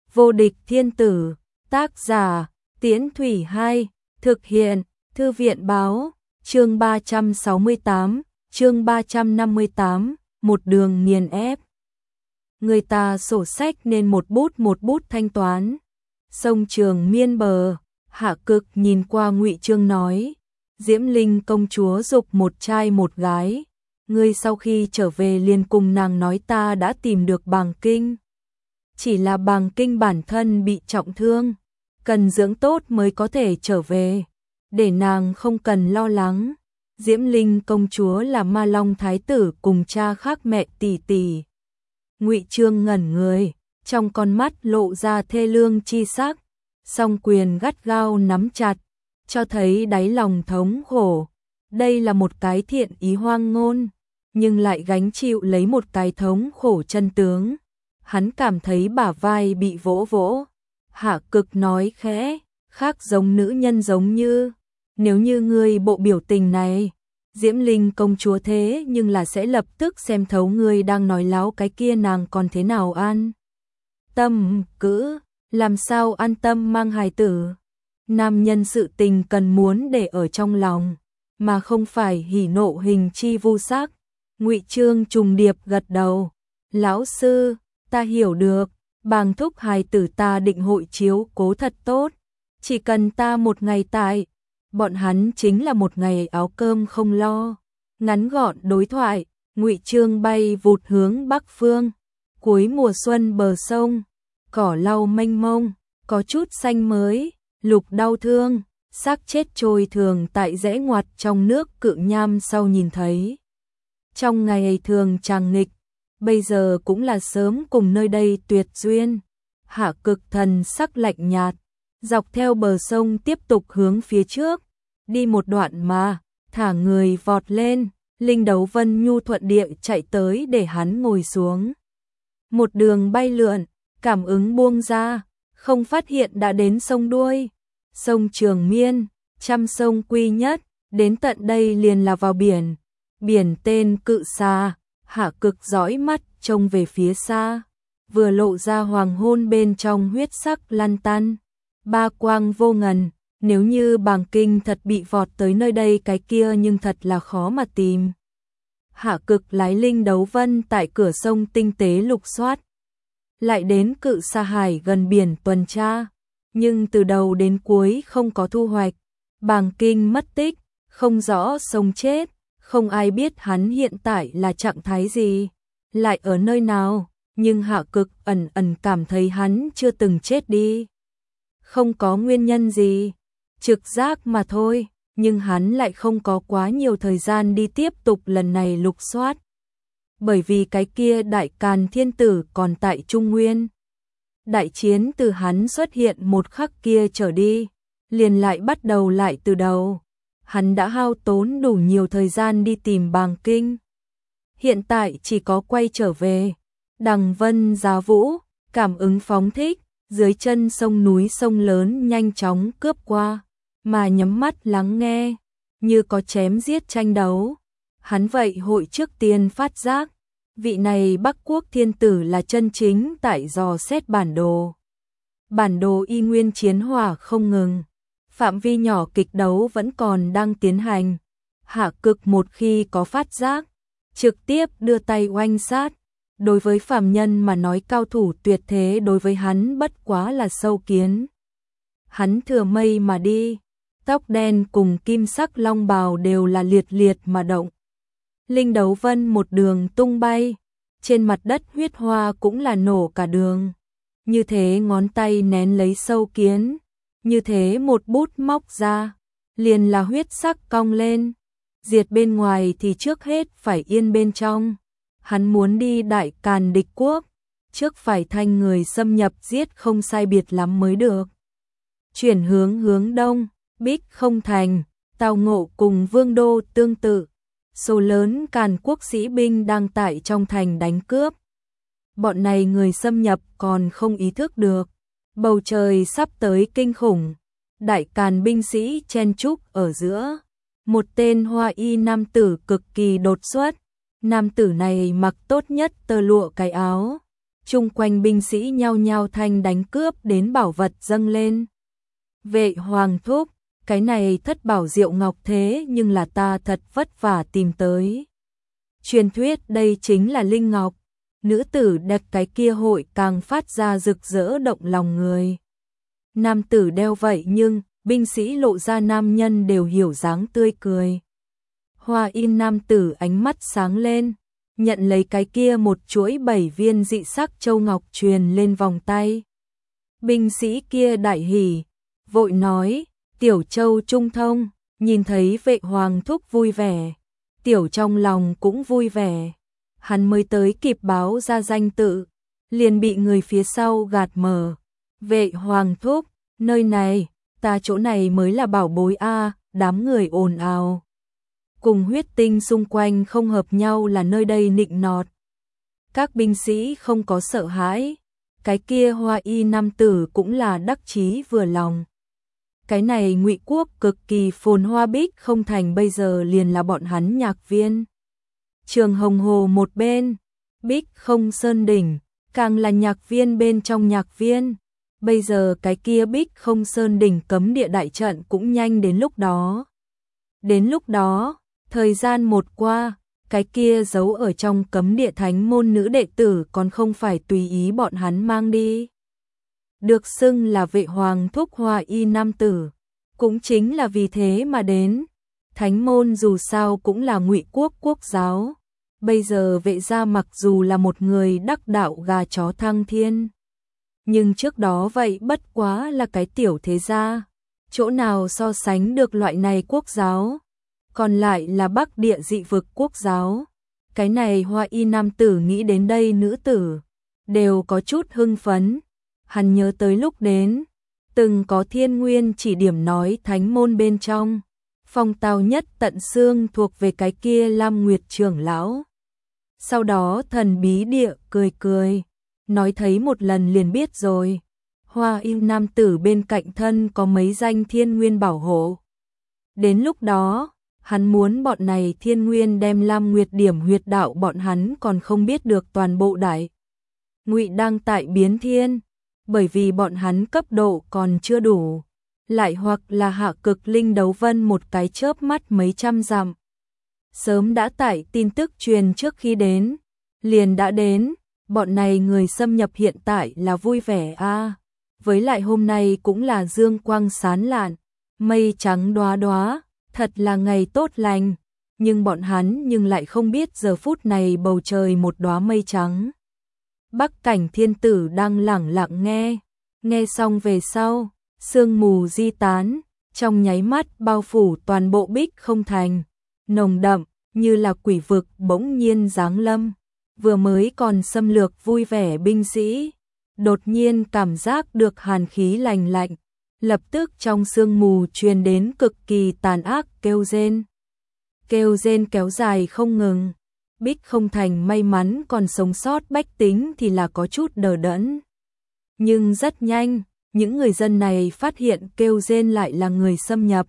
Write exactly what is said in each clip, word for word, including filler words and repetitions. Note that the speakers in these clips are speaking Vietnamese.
Vô địch thiên tử, tác giả, Tiễn Thủy Hai, thực hiện, Thư viện báo, chương ba trăm sáu mươi tám, chương ba trăm năm mươi tám, một đường nghiền ép. Người ta sổ sách nên một bút một bút thanh toán. Sông Trường Miên bờ, Hạ Cực nhìn qua Ngụy Chương nói, Diễm Linh công chúa dục một trai một gái, ngươi sau khi trở về liền cùng nàng nói ta đã tìm được Bàng Kinh. Chỉ là Bàng Kinh bản thân bị trọng thương, cần dưỡng tốt mới có thể trở về, để nàng không cần lo lắng. Diễm Linh công chúa là Ma Long thái tử cùng cha khác mẹ tỷ tỷ. Ngụy Chương ngẩn người, trong con mắt lộ ra thê lương chi sắc, song quyền gắt gao nắm chặt, cho thấy đáy lòng thống khổ. Đây là một cái thiện ý hoang ngôn, nhưng lại gánh chịu lấy một cái thống khổ chân tướng. Hắn cảm thấy bả vai bị vỗ vỗ. Hạ Cực nói khẽ, khác giống nữ nhân giống như, nếu như ngươi bộ biểu tình này, Diễm Linh công chúa thế nhưng là sẽ lập tức xem thấu ngươi đang nói láo, cái kia nàng còn thế nào an tâm cữ, làm sao an tâm mang hài tử. Nam nhân sự tình cần muốn để ở trong lòng, mà không phải hỉ nộ hình chi vu sắc. Ngụy Chương trùng điệp gật đầu, lão sư, ta hiểu được, Bàng thúc hài tử ta định hội chiếu cố thật tốt, chỉ cần ta một ngày tại, bọn hắn chính là một ngày áo cơm không lo. Ngắn gọn đối thoại, Ngụy Chương bay vụt hướng bắc phương. Cuối mùa xuân bờ sông, cỏ lau mênh mông, có chút xanh mới, lục đau thương, xác chết trôi thường tại rẽ ngoặt trong nước Cự Nham sau nhìn thấy. Trong ngày thường tràng nghịch, bây giờ cũng là sớm cùng nơi đây tuyệt duyên. Hạ Cực thần sắc lạnh nhạt, dọc theo bờ sông tiếp tục hướng phía trước, đi một đoạn mà, thả người vọt lên, Linh Đấu Vân nhu thuận địa chạy tới để hắn ngồi xuống. Một đường bay lượn, cảm ứng buông ra, không phát hiện đã đến sông đuôi. Sông Trường Miên, trăm sông quy nhất, đến tận đây liền là vào biển. Biển tên Cự Xà. Hạ Cực dõi mắt trông về phía xa, vừa lộ ra hoàng hôn bên trong huyết sắc lăn tăn, ba quang vô ngần. Nếu như Bàng Kinh thật bị vọt tới nơi đây, cái kia nhưng thật là khó mà tìm. Hạ Cực lái Linh Đấu Vân tại cửa sông tinh tế lục soát, lại đến Cự Xà Hải gần biển tuần tra, nhưng từ đầu đến cuối không có thu hoạch. Bàng Kinh mất tích, không rõ sống chết, không ai biết hắn hiện tại là trạng thái gì, lại ở nơi nào, nhưng Hạ Cực ẩn ẩn cảm thấy hắn chưa từng chết đi. Không có nguyên nhân gì, trực giác mà thôi, nhưng hắn lại không có quá nhiều thời gian đi tiếp tục lần này lục soát. Bởi vì cái kia Đại Càn Thiên Tử còn tại Trung Nguyên. Đại chiến từ hắn xuất hiện một khắc kia trở đi, liền lại bắt đầu lại từ đầu. Hắn đã hao tốn đủ nhiều thời gian đi tìm Bàng Kinh. Hiện tại chỉ có quay trở về. Đằng Vân Giá Vũ, cảm ứng phóng thích, dưới chân sông núi sông lớn nhanh chóng cướp qua, mà nhắm mắt lắng nghe, như có chém giết tranh đấu. Hắn vậy hội trước tiên phát giác, vị này Bắc Quốc Thiên Tử là chân chính tại dò xét bản đồ. Bản đồ y nguyên chiến hỏa không ngừng, phạm vi nhỏ kịch đấu vẫn còn đang tiến hành. Hạ Cực một khi có phát giác, trực tiếp đưa tay oanh sát. Đối với phàm nhân mà nói, cao thủ tuyệt thế đối với hắn bất quá là sâu kiến. Hắn thừa mây mà đi, tóc đen cùng kim sắc long bào đều là liệt liệt mà động. Linh Đấu Vân một đường tung bay, trên mặt đất huyết hoa cũng là nổ cả đường. Như thế ngón tay nén lấy sâu kiến, như thế một bút móc ra, liền là huyết sắc cong lên. Diệt bên ngoài thì trước hết phải yên bên trong. Hắn muốn đi Đại Càn địch quốc, trước phải thanh người xâm nhập giết không sai biệt lắm mới được. Chuyển hướng hướng đông, Bích Không Thành, Tào Ngộ cùng Vương Đô tương tự. Số lớn Càn quốc sĩ binh đang tại trong thành đánh cướp. Bọn này người xâm nhập còn không ý thức được, bầu trời sắp tới kinh khủng. Đại Càn binh sĩ chen chúc ở giữa, một tên hoa y nam tử cực kỳ đột xuất. Nam tử này mặc tốt nhất tơ lụa cái áo, chung quanh binh sĩ nhao nhao thanh đánh cướp đến bảo vật dâng lên. Vệ Hoàng thúc, cái này thất bảo diệu ngọc thế nhưng là ta thật vất vả tìm tới. Truyền thuyết đây chính là linh ngọc, nữ tử đẹp cái kia hội càng phát ra rực rỡ động lòng người. Nam tử đeo vậy nhưng, binh sĩ lộ ra nam nhân đều hiểu dáng tươi cười. Hoa in nam tử ánh mắt sáng lên, nhận lấy cái kia một chuỗi bảy viên dị sắc châu ngọc truyền lên vòng tay. Binh sĩ kia đại hỉ, vội nói, tiểu châu trung thông, nhìn thấy Vệ Hoàng thúc vui vẻ, tiểu trong lòng cũng vui vẻ. Hắn mới tới kịp báo ra danh tự, liền bị người phía sau gạt mở. Vệ Hoàng thúc, nơi này, ta chỗ này mới là bảo bối a, đám người ồn ào. Cùng huyết tinh xung quanh không hợp nhau là nơi đây nịnh nọt. Các binh sĩ không có sợ hãi, cái kia hoa y nam tử cũng là đắc chí vừa lòng. Cái này Ngụy quốc cực kỳ phồn hoa, Bích Không Thành bây giờ liền là bọn hắn nhạc viên. Trường Hồng Hồ một bên, Bích Không Sơn đỉnh, càng là nhạc viên bên trong nhạc viên. Bây giờ cái kia Bích Không Sơn đỉnh cấm địa đại trận cũng nhanh đến lúc đó. Đến lúc đó, thời gian một qua, cái kia giấu ở trong cấm địa thánh môn nữ đệ tử còn không phải tùy ý bọn hắn mang đi. Được xưng là Vệ Hoàng thúc hoa y nam tử, cũng chính là vì thế mà đến. Thánh môn dù sao cũng là Ngụy quốc quốc giáo, bây giờ Vệ gia mặc dù là một người đắc đạo gà chó thăng thiên, nhưng trước đó vậy bất quá là cái tiểu thế gia, chỗ nào so sánh được loại này quốc giáo, còn lại là Bắc địa dị vực quốc giáo. Cái này hoa y nam tử nghĩ đến đây nữ tử, đều có chút hưng phấn. Hắn nhớ tới lúc đến, từng có Thiên Nguyên chỉ điểm nói thánh môn bên trong, phong tao nhất tận xương thuộc về cái kia Lam Nguyệt trưởng lão. Sau đó thần bí địa cười cười, nói thấy một lần liền biết rồi. Hoa y nam tử bên cạnh thân có mấy danh Thiên Nguyên bảo hộ. Đến lúc đó, hắn muốn bọn này Thiên Nguyên đem Lam Nguyệt điểm huyệt đạo, bọn hắn còn không biết được toàn bộ đại Ngụy đang tại biến thiên, bởi vì bọn hắn cấp độ còn chưa đủ, lại hoặc là hạ cực linh đấu vân một cái chớp mắt mấy trăm dặm. Sớm đã tại tin tức truyền trước khi đến, liền đã đến, bọn này người xâm nhập hiện tại là vui vẻ a, à. Với lại hôm nay cũng là dương quang sáng lạn, mây trắng đóa đóa, thật là ngày tốt lành, nhưng bọn hắn nhưng lại không biết giờ phút này bầu trời một đóa mây trắng. Bắc Cảnh Thiên Tử đang lẳng lặng nghe, nghe xong về sau, sương mù di tán, trong nháy mắt bao phủ toàn bộ Bích Không Thành, nồng đậm như là quỷ vực bỗng nhiên giáng lâm. Vừa mới còn xâm lược vui vẻ binh sĩ, đột nhiên cảm giác được hàn khí lành lạnh, lập tức trong sương mù truyền đến cực kỳ tàn ác kêu rên. Kêu rên kéo dài không ngừng. Bích Không Thành may mắn còn sống sót bách tính thì là có chút đờ đẫn. Nhưng rất nhanh, những người dân này phát hiện kêu rên lại là người xâm nhập.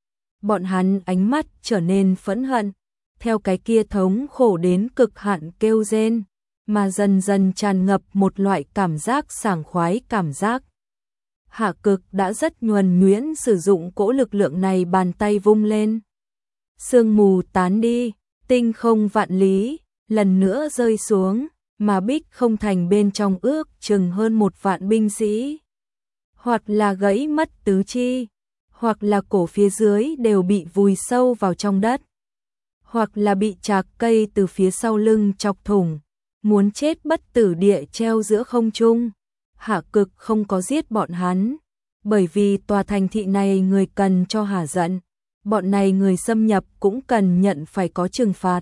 Bọn hắn ánh mắt trở nên phẫn hận, theo cái kia thống khổ đến cực hạn kêu rên, mà dần dần tràn ngập một loại cảm giác sảng khoái cảm giác. Hạ Cực đã rất nhuần nhuyễn sử dụng cỗ lực lượng này, bàn tay vung lên. Sương mù tán đi, tinh không vạn lý, lần nữa rơi xuống, mà Bích Không Thành bên trong ước chừng hơn một vạn binh sĩ. Hoặc là gãy mất tứ chi, hoặc là cổ phía dưới đều bị vùi sâu vào trong đất, hoặc là bị chạc cây từ phía sau lưng chọc thủng, muốn chết bất tử địa treo giữa không trung. Hạ Cực không có giết bọn hắn, bởi vì tòa thành thị này người cần cho hả giận, bọn này người xâm nhập cũng cần nhận phải có trừng phạt.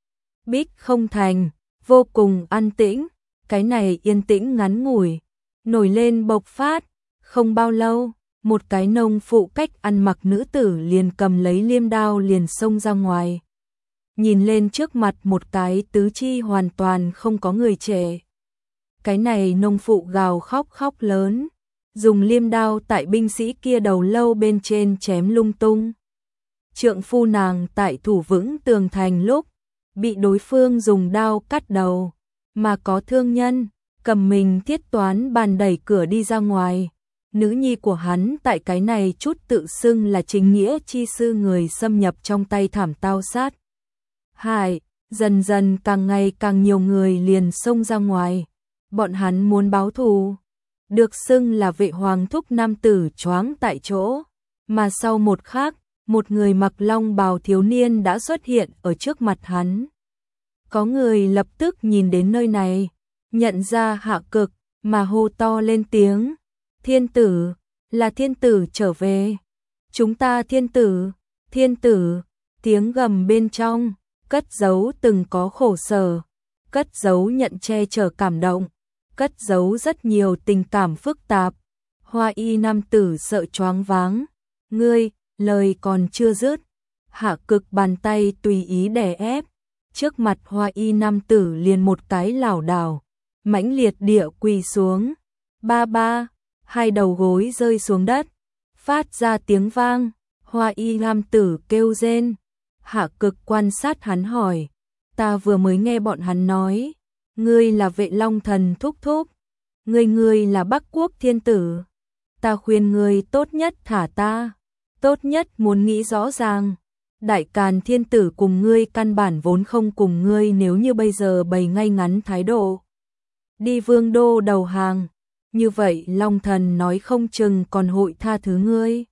Bích Không Thành vô cùng an tĩnh, cái này yên tĩnh ngắn ngủi, nổi lên bộc phát, không bao lâu, một cái nông phụ cách ăn mặc nữ tử liền cầm lấy liêm đao liền xông ra ngoài. Nhìn lên trước mặt một cái tứ chi hoàn toàn không có người trẻ. Cái này nông phụ gào khóc khóc lớn, dùng liêm đao tại binh sĩ kia đầu lâu bên trên chém lung tung. Trượng phu nàng tại thủ vững tường thành lúc bị đối phương dùng đao cắt đầu, mà có thương nhân, cầm mình thiết toán bàn đẩy cửa đi ra ngoài. Nữ nhi của hắn tại cái này chút tự xưng là chính nghĩa chi sư người xâm nhập trong tay thảm tao sát. Hại, dần dần càng ngày càng nhiều người liền xông ra ngoài. Bọn hắn muốn báo thù. Được xưng là vệ hoàng thúc nam tử choáng tại chỗ. Mà sau một khắc, một người mặc long bào thiếu niên đã xuất hiện ở trước mặt hắn. Có người lập tức nhìn đến nơi này, nhận ra Hạ Cực, mà hô to lên tiếng. Thiên tử, là thiên tử trở về. Chúng ta thiên tử, thiên tử, tiếng gầm bên trong, cất giấu từng có khổ sở, cất giấu nhận che chở cảm động, cất giấu rất nhiều tình cảm phức tạp. Hoa y nam tử sợ choáng váng. Ngươi, lời còn chưa dứt. Hạ Cực bàn tay tùy ý đè ép. Trước mặt hoa y nam tử liền một cái lảo đảo, mãnh liệt địa quỳ xuống. Ba ba, hai đầu gối rơi xuống đất, phát ra tiếng vang. Hoa y nam tử kêu rên. Hạ Cực quan sát hắn hỏi, ta vừa mới nghe bọn hắn nói, ngươi là Vệ Long Thần thúc thúc, ngươi ngươi là Bắc Quốc thiên tử. Ta khuyên ngươi tốt nhất thả ta, tốt nhất muốn nghĩ rõ ràng. Đại Càn thiên tử cùng ngươi căn bản vốn không cùng ngươi, nếu như bây giờ bày ngay ngắn thái độ đi vương đô đầu hàng, như vậy Long Thần nói không chừng còn hội tha thứ ngươi.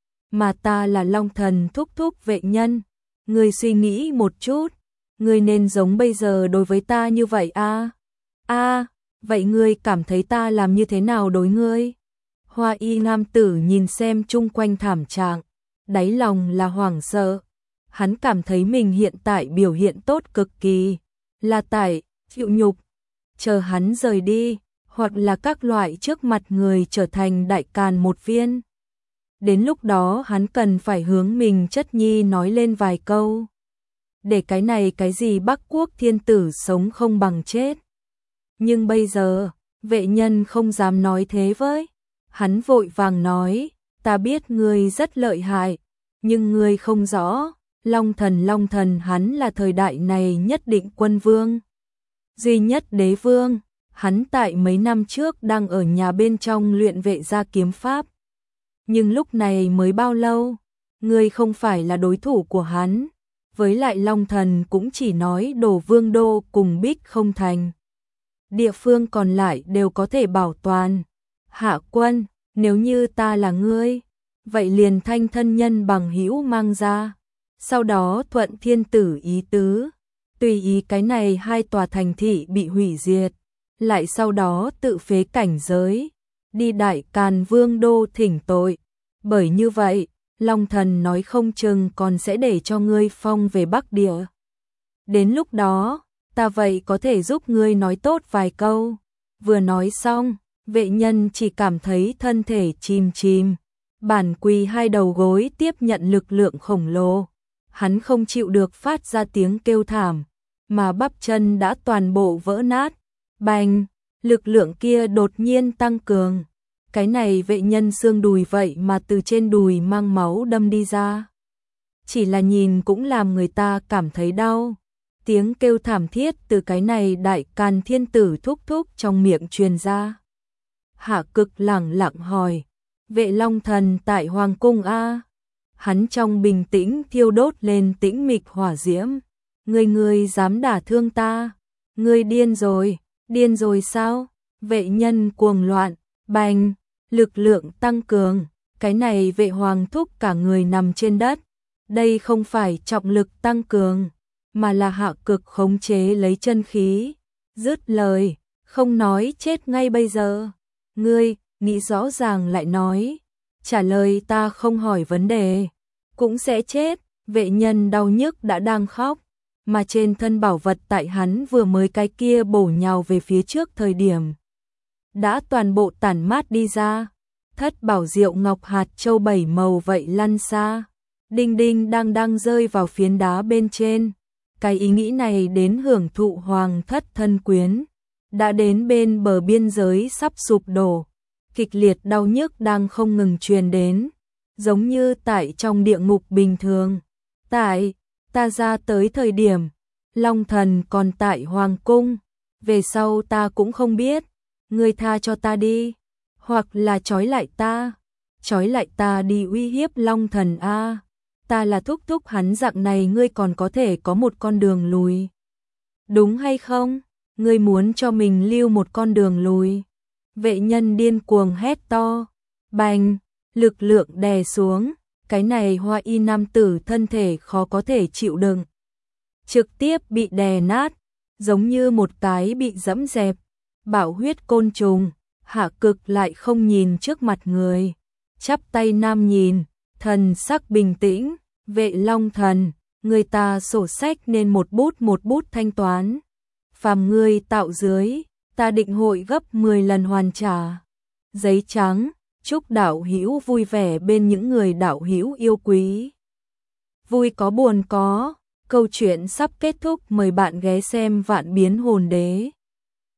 Mà ta là Long Thần thúc thúc Vệ Nhân, ngươi suy nghĩ một chút, ngươi nên giống bây giờ đối với ta như vậy a? À? A, à, vậy ngươi cảm thấy ta làm như thế nào đối ngươi? Hoa y nam tử nhìn xem chung quanh thảm trạng, đáy lòng là hoảng sợ. Hắn cảm thấy mình hiện tại biểu hiện tốt cực kỳ, là tại chịu nhục. Chờ hắn rời đi, hoặc là các loại trước mặt người trở thành Đại Càn một viên. Đến lúc đó hắn cần phải hướng mình chất nhi nói lên vài câu. Để cái này cái gì Bắc Quốc thiên tử sống không bằng chết. Nhưng bây giờ, Vệ Nhân không dám nói thế với. Hắn vội vàng nói, ta biết ngươi rất lợi hại, nhưng ngươi không rõ. Long Thần Long Thần hắn là thời đại này nhất định quân vương, duy nhất đế vương. Hắn tại mấy năm trước đang ở nhà bên trong luyện vệ gia kiếm pháp. Nhưng lúc này mới bao lâu, ngươi không phải là đối thủ của hắn. Với lại Long Thần cũng chỉ nói đổ vương đô cùng Bích không thành. Địa phương còn lại đều có thể bảo toàn. Hạ quân, nếu như ta là ngươi, vậy liền thanh thân nhân bằng hữu mang ra. Sau đó thuận thiên tử ý tứ, tùy ý cái này hai tòa thành thị bị hủy diệt, lại sau đó tự phế cảnh giới, đi Đại Càn vương đô thỉnh tội. Bởi như vậy, Long Thần nói không chừng còn sẽ để cho ngươi phong về Bắc Địa. Đến lúc đó, ta vậy có thể giúp ngươi nói tốt vài câu. Vừa nói xong, Vệ Nhân chỉ cảm thấy thân thể chìm chìm, bản quỳ hai đầu gối tiếp nhận lực lượng khổng lồ. Hắn không chịu được phát ra tiếng kêu thảm, mà bắp chân đã toàn bộ vỡ nát. Bành, lực lượng kia đột nhiên tăng cường. Cái này Vệ Nhân xương đùi vậy mà từ trên đùi mang máu đâm đi ra. Chỉ là nhìn cũng làm người ta cảm thấy đau. Tiếng kêu thảm thiết từ cái này Đại Càn thiên tử thúc thúc trong miệng truyền ra. Hạ Cực lẳng lặng hỏi, Vệ Long Thần tại Hoàng cung a? Hắn trong bình tĩnh thiêu đốt lên tĩnh mịch hỏa diễm. Ngươi ngươi dám đả thương ta? Ngươi điên rồi, điên rồi sao? Vệ Nhân cuồng loạn, bành, lực lượng tăng cường. Cái này Vệ Hoàng thúc cả người nằm trên đất. Đây không phải trọng lực tăng cường, mà là Hạ Cực khống chế lấy chân khí. Dứt lời, không nói chết ngay bây giờ. Ngươi, nghĩ rõ ràng lại nói. Trả lời ta không hỏi vấn đề, cũng sẽ chết. Vệ Nhân đau nhức đã đang khóc, mà trên thân bảo vật tại hắn vừa mới cái kia bổ nhào về phía trước thời điểm, đã toàn bộ tản mát đi ra. Thất bảo diệu ngọc hạt châu bảy màu vậy lăn xa, đinh đinh đang đang rơi vào phiến đá bên trên. Cái ý nghĩ này đến hưởng thụ hoàng thất thân quyến, đã đến bên bờ biên giới sắp sụp đổ. Kịch liệt đau nhức đang không ngừng truyền đến, giống như tại trong địa ngục bình thường. Tại, ta ra tới thời điểm, Long Thần còn tại Hoàng cung, về sau ta cũng không biết, ngươi tha cho ta đi, hoặc là trói lại ta, trói lại ta đi uy hiếp Long Thần a. Ta là thúc thúc hắn, dạng này ngươi còn có thể có một con đường lùi. Đúng hay không? Ngươi muốn cho mình lưu một con đường lùi. Vệ nhân điên cuồng hét to. Bành, lực lượng đè xuống, cái này Hoa Y nam tử thân thể khó có thể chịu đựng. Trực tiếp bị đè nát, giống như một cái bị dẫm dẹp. Bảo huyết côn trùng, Hạ Cực lại không nhìn trước mặt người. Chắp tay nam nhìn, thần sắc bình tĩnh, Vệ Long Thần, người ta sổ sách nên một bút một bút thanh toán. Phàm ngươi tạo dưới, ta định hội gấp mười lần hoàn trả. Giấy trắng, chúc đạo hữu vui vẻ bên những người đạo hữu yêu quý. Vui có buồn có, câu chuyện sắp kết thúc, mời bạn ghé xem Vạn Biến Hồn Đế.